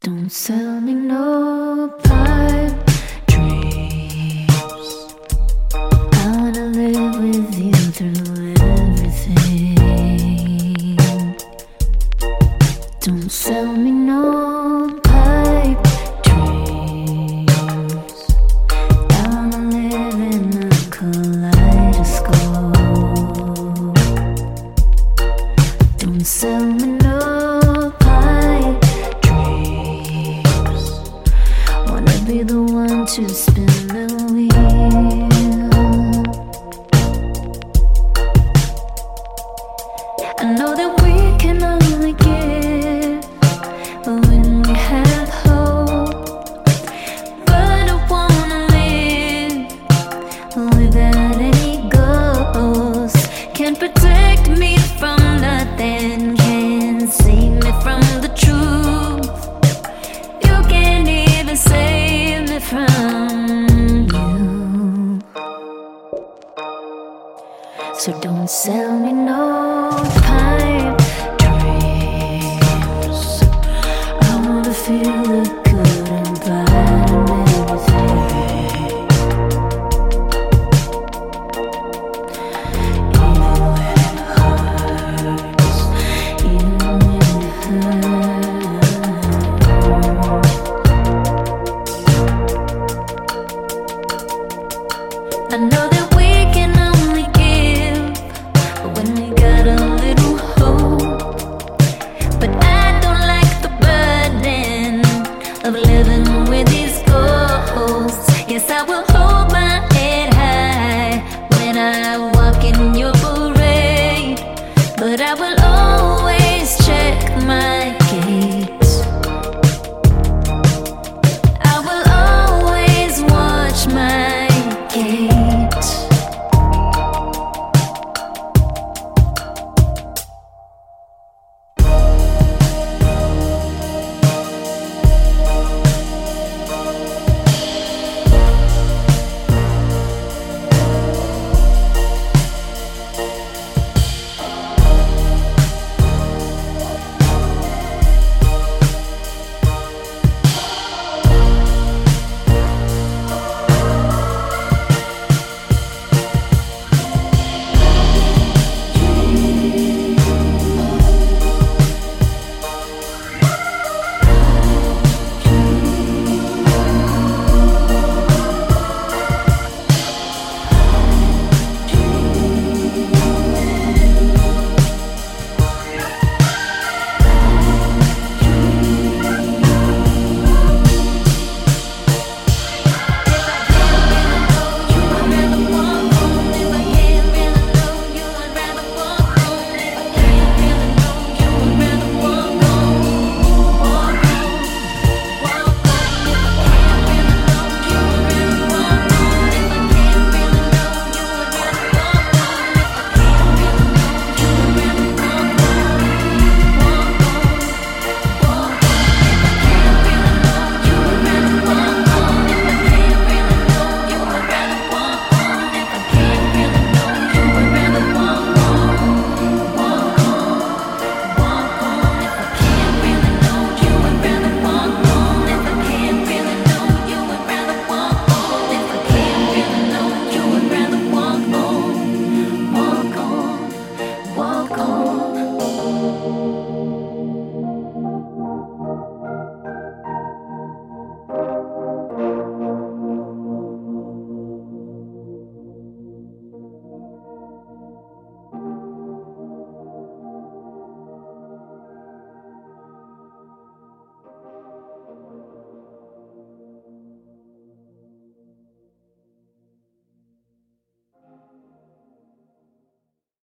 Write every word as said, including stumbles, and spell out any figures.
Don't sell me no pipe dreams. I wanna live with you through everything. Don't sell me no pipe dreams. I wanna live in a kaleidoscope. Don't sell me no be the one to spin the wheel. I know that we can only give when we have hope, but I wanna live without any ghosts. Can't protect me from nothing, can't save me from the truth. You can't even say from you. So don't sell me no pipe dreams. I wanna feel the good and bad and everything. Even when it hurts, even when it hurts. I know that we can only give when we got a little hope, but I don't like the burden of living.